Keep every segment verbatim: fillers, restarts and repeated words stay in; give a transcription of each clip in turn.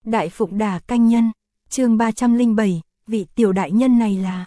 Đại Phụng Đà Canh Nhân, chương ba trăm lẻ bảy, vị tiểu đại nhân này là...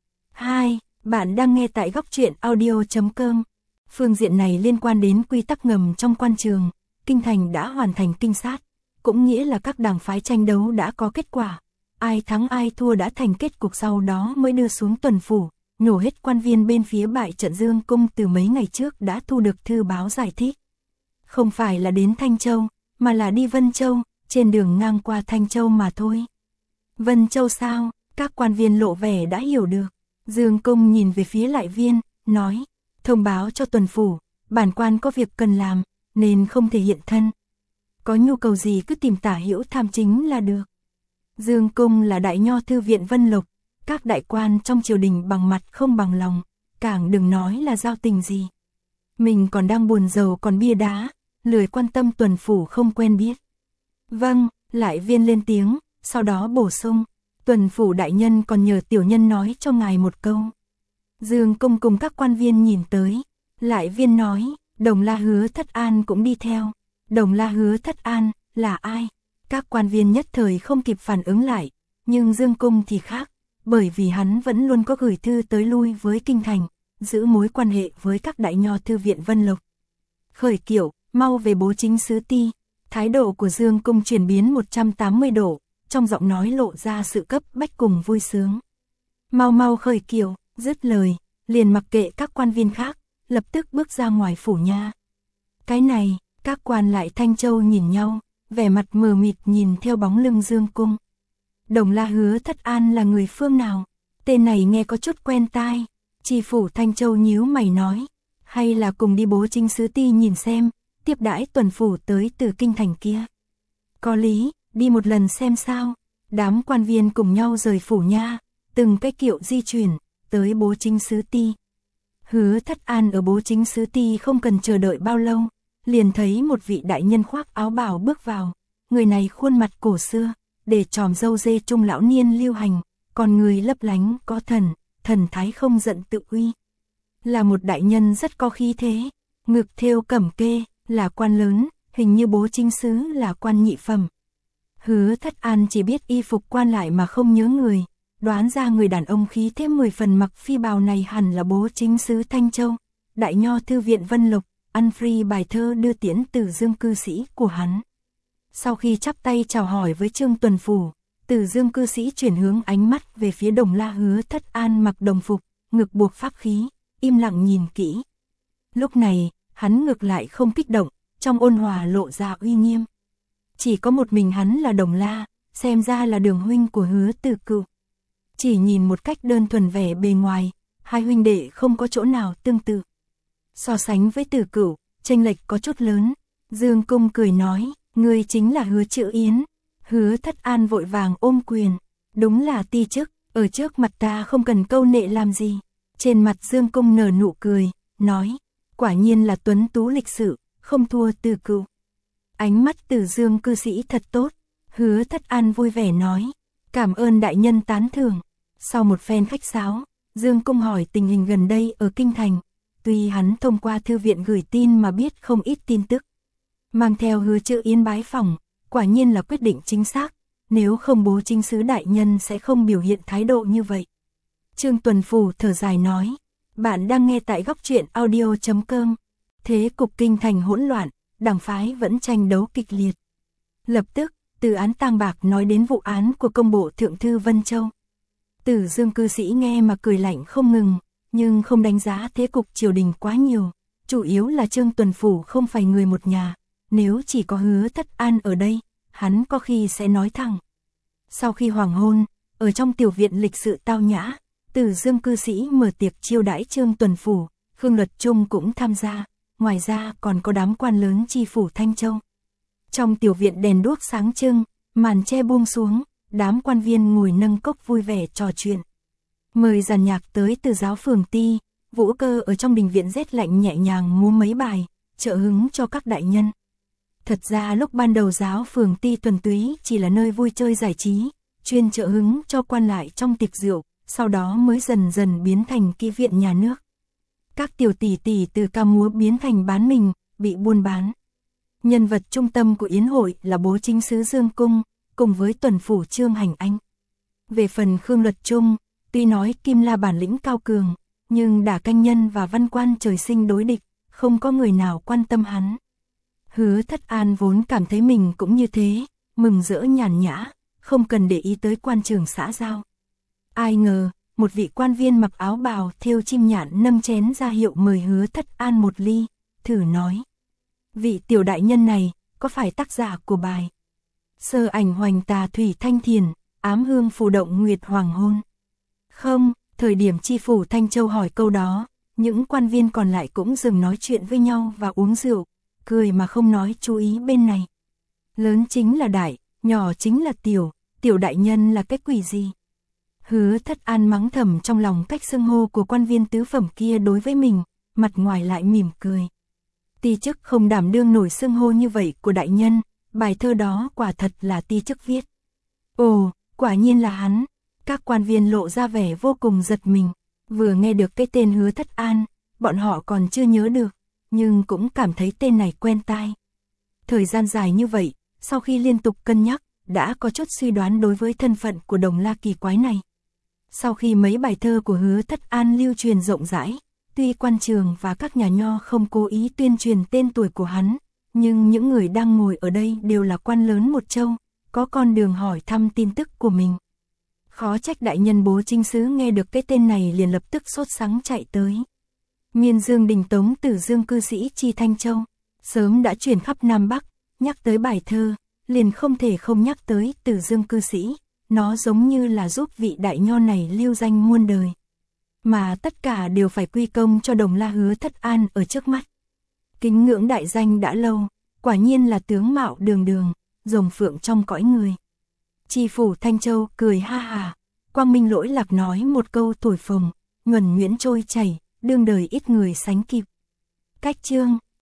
hai. Bạn đang nghe tại góc truyện audio chấm com. Phương diện này liên quan đến quy tắc ngầm trong quan trường, kinh thành đã hoàn thành kinh sát, cũng nghĩa là các đảng phái tranh đấu đã có kết quả. Ai thắng ai thua đã thành kết cục, sau đó mới đưa xuống tuần phủ, nhổ hết quan viên bên phía bại trận. Dương Cung từ mấy ngày trước đã thu được thư báo giải thích. Không phải là đến Thanh Châu, mà là đi Vân Châu, trên đường ngang qua Thanh Châu mà thôi. Vân Châu sao? Các quan viên lộ vẻ đã hiểu được. Dương Cung nhìn về phía Lại Viên, nói, thông báo cho tuần phủ, bản quan có việc cần làm, nên không thể hiện thân. Có nhu cầu gì cứ tìm Tả Hữu Tham Chính là được. Dương Cung là đại nho thư viện Vân Lộc, các đại quan trong triều đình bằng mặt không bằng lòng, càng đừng nói là giao tình gì. Mình còn đang buồn rầu còn bia đá, lười quan tâm tuần phủ không quen biết. Vâng, Lại Viên lên tiếng, sau đó bổ sung, tuần phủ đại nhân còn nhờ tiểu nhân nói cho ngài một câu. Dương Cung cùng các quan viên nhìn tới, Lại Viên nói, Đồng La Hứa Thất An cũng đi theo. Đồng La Hứa Thất An là ai? Các quan viên nhất thời không kịp phản ứng lại, nhưng Dương Cung thì khác, bởi vì hắn vẫn luôn có gửi thư tới lui với kinh thành, giữ mối quan hệ với các đại nho thư viện Vân Lộc. Khởi Kiệu, mau về bố chính sứ ti. Thái độ của Dương Cung chuyển biến một trăm tám mươi độ, trong giọng nói lộ ra sự cấp bách cùng vui sướng. Mau mau khởi kiệu, dứt lời, liền mặc kệ các quan viên khác, lập tức bước ra ngoài phủ nha. Cái này, các quan Lại Thanh Châu nhìn nhau, vẻ mặt mờ mịt nhìn theo bóng lưng Dương Cung. Đồng La Hứa Thất An là người phương nào? Tên này nghe có chút quen tai. Tri phủ Thanh Châu nhíu mày nói, hay là cùng đi bố chính sứ ti nhìn xem, tiếp đãi tuần phủ tới từ kinh thành kia. Có lý, đi một lần xem sao. Đám quan viên cùng nhau rời phủ nha, từng cái kiệu di chuyển, tới bố chính sứ ti. Hứa Thất An ở bố chính sứ ti không cần chờ đợi bao lâu, liền thấy một vị đại nhân khoác áo bào bước vào. Người này khuôn mặt cổ xưa, để tròm râu dê trung lão niên lưu hành, còn người lấp lánh có thần, thần thái không giận tự uy. Là một đại nhân rất có khí thế, ngực thêu cẩm kê, là quan lớn, hình như bố chính sứ là quan nhị phẩm. Hứa Thất An chỉ biết y phục quan lại mà không nhớ người, đoán ra người đàn ông khí thế mười phần mặc phi bào này hẳn là bố chính sứ Thanh Châu, đại nho thư viện Vân Lộc, ăn free bài thơ đưa tiễn Từ Dương cư sĩ của hắn. Sau khi chắp tay chào hỏi với Trương Tuần Phủ, Từ Dương cư sĩ chuyển hướng ánh mắt về phía Đồng La Hứa Thất An mặc đồng phục, ngực buộc pháp khí, im lặng nhìn kỹ. Lúc này, hắn ngược lại không kích động, trong ôn hòa lộ ra uy nghiêm. Chỉ có một mình hắn là Đồng La, xem ra là đường huynh của Hứa Từ Cựu. Chỉ nhìn một cách đơn thuần vẻ bề ngoài, hai huynh đệ không có chỗ nào tương tự. So sánh với Từ Cựu, chênh lệch có chút lớn. Dương Cung cười nói, ngươi chính là Hứa Chữ Yến. Hứa Thất An vội vàng ôm quyền, đúng là ti chức, ở trước mặt ta không cần câu nệ làm gì. Trên mặt Dương Cung nở nụ cười, nói, quả nhiên là tuấn tú lịch sự, không thua Từ Cựu. Ánh mắt Từ Dương cư sĩ thật tốt. Hứa Thất An vui vẻ nói, cảm ơn đại nhân tán thưởng. Sau một phen khách sáo, Dương Cung hỏi tình hình gần đây ở kinh thành. Tuy hắn thông qua thư viện gửi tin mà biết không ít tin tức, mang theo Hứa Chữ Yến bái phỏng, quả nhiên là quyết định chính xác, nếu không bố chính sứ đại nhân sẽ không biểu hiện thái độ như vậy. Trương Tuần Phủ thở dài nói, bạn đang nghe tại góc truyện audio chấm com. Thế cục kinh thành hỗn loạn, đảng phái vẫn tranh đấu kịch liệt. Lập tức, từ án tang bạc nói đến vụ án của công bộ thượng thư Vân Châu. Từ Dương cư sĩ nghe mà cười lạnh không ngừng, nhưng không đánh giá thế cục triều đình quá nhiều. Chủ yếu là Trương Tuần Phủ không phải người một nhà, nếu chỉ có Hứa Thất An ở đây, hắn có khi sẽ nói thẳng. Sau khi hoàng hôn, ở trong tiểu viện lịch sự tao nhã, Từ Dương cư sĩ mở tiệc chiêu đãi Trương Tuần Phủ, Khương Luật Trung cũng tham gia, ngoài ra còn có đám quan lớn tri phủ Thanh Châu. Trong tiểu viện đèn đuốc sáng trưng, màn che buông xuống, đám quan viên ngồi nâng cốc vui vẻ trò chuyện. Mời dàn nhạc tới từ giáo phường ti, Vũ Cơ ở trong đình viện rét lạnh nhẹ nhàng múa mấy bài, trợ hứng cho các đại nhân. Thật ra lúc ban đầu giáo phường ti thuần túy chỉ là nơi vui chơi giải trí, chuyên trợ hứng cho quan lại trong tiệc rượu, sau đó mới dần dần biến thành kỹ viện nhà nước. Các tiểu tỷ tỷ từ ca múa biến thành bán mình, bị buôn bán. Nhân vật trung tâm của yến hội là bố chính sứ Dương Cung, cùng với tuần phủ Trương Hành Anh. Về phần Khương Luật Trung, tuy nói Kim La bản lĩnh cao cường, nhưng Đả Canh Nhân và Văn Quan trời sinh đối địch, không có người nào quan tâm hắn. Hứa Thất An vốn cảm thấy mình cũng như thế, mừng rỡ nhàn nhã, không cần để ý tới quan trường xã giao. Ai ngờ, một vị quan viên mặc áo bào thêu chim nhạn nâng chén ra hiệu mời Hứa Thất An một ly, thử nói. Vị tiểu đại nhân này, có phải tác giả của bài Sơ ảnh hoành tà thủy thanh thiền, ám hương phù động nguyệt hoàng hôn? Không, thời điểm chi phủ Thanh Châu hỏi câu đó, những quan viên còn lại cũng dừng nói chuyện với nhau và uống rượu, cười mà không nói chú ý bên này. Lớn chính là đại, nhỏ chính là tiểu, tiểu đại nhân là cái quỷ gì? Hứa Thất An mắng thầm trong lòng cách xưng hô của quan viên tứ phẩm kia đối với mình, mặt ngoài lại mỉm cười. Ti chức không đảm đương nổi xưng hô như vậy của đại nhân, bài thơ đó quả thật là ti chức viết. Ồ, quả nhiên là hắn. Các quan viên lộ ra vẻ vô cùng giật mình, vừa nghe được cái tên Hứa Thất An, bọn họ còn chưa nhớ được, nhưng cũng cảm thấy tên này quen tai. Thời gian dài như vậy, sau khi liên tục cân nhắc, đã có chút suy đoán đối với thân phận của Đồng La kỳ quái này. Sau khi mấy bài thơ của Hứa Thất An lưu truyền rộng rãi, tuy quan trường và các nhà nho không cố ý tuyên truyền tên tuổi của hắn, nhưng những người đang ngồi ở đây đều là quan lớn một châu, có con đường hỏi thăm tin tức của mình. Khó trách đại nhân Bố Trinh Sứ nghe được cái tên này liền lập tức sốt sắng chạy tới. Miên Dương Đình Tống Tử Dương cư sĩ chi Thanh Châu, sớm đã chuyển khắp Nam Bắc, nhắc tới bài thơ, liền không thể không nhắc tới Tử Dương cư sĩ, nó giống như là giúp vị đại nho này lưu danh muôn đời. Mà tất cả đều phải quy công cho Đồng La Hứa Thất An ở trước mắt. Kính ngưỡng đại danh đã lâu, quả nhiên là tướng mạo đường đường, rồng phượng trong cõi người. Chi phủ Thanh Châu cười ha hà, quang minh lỗi lạc nói một câu thổi phồng, nhuần nhuyễn trôi chảy, đương đời ít người sánh kịp. Cách chương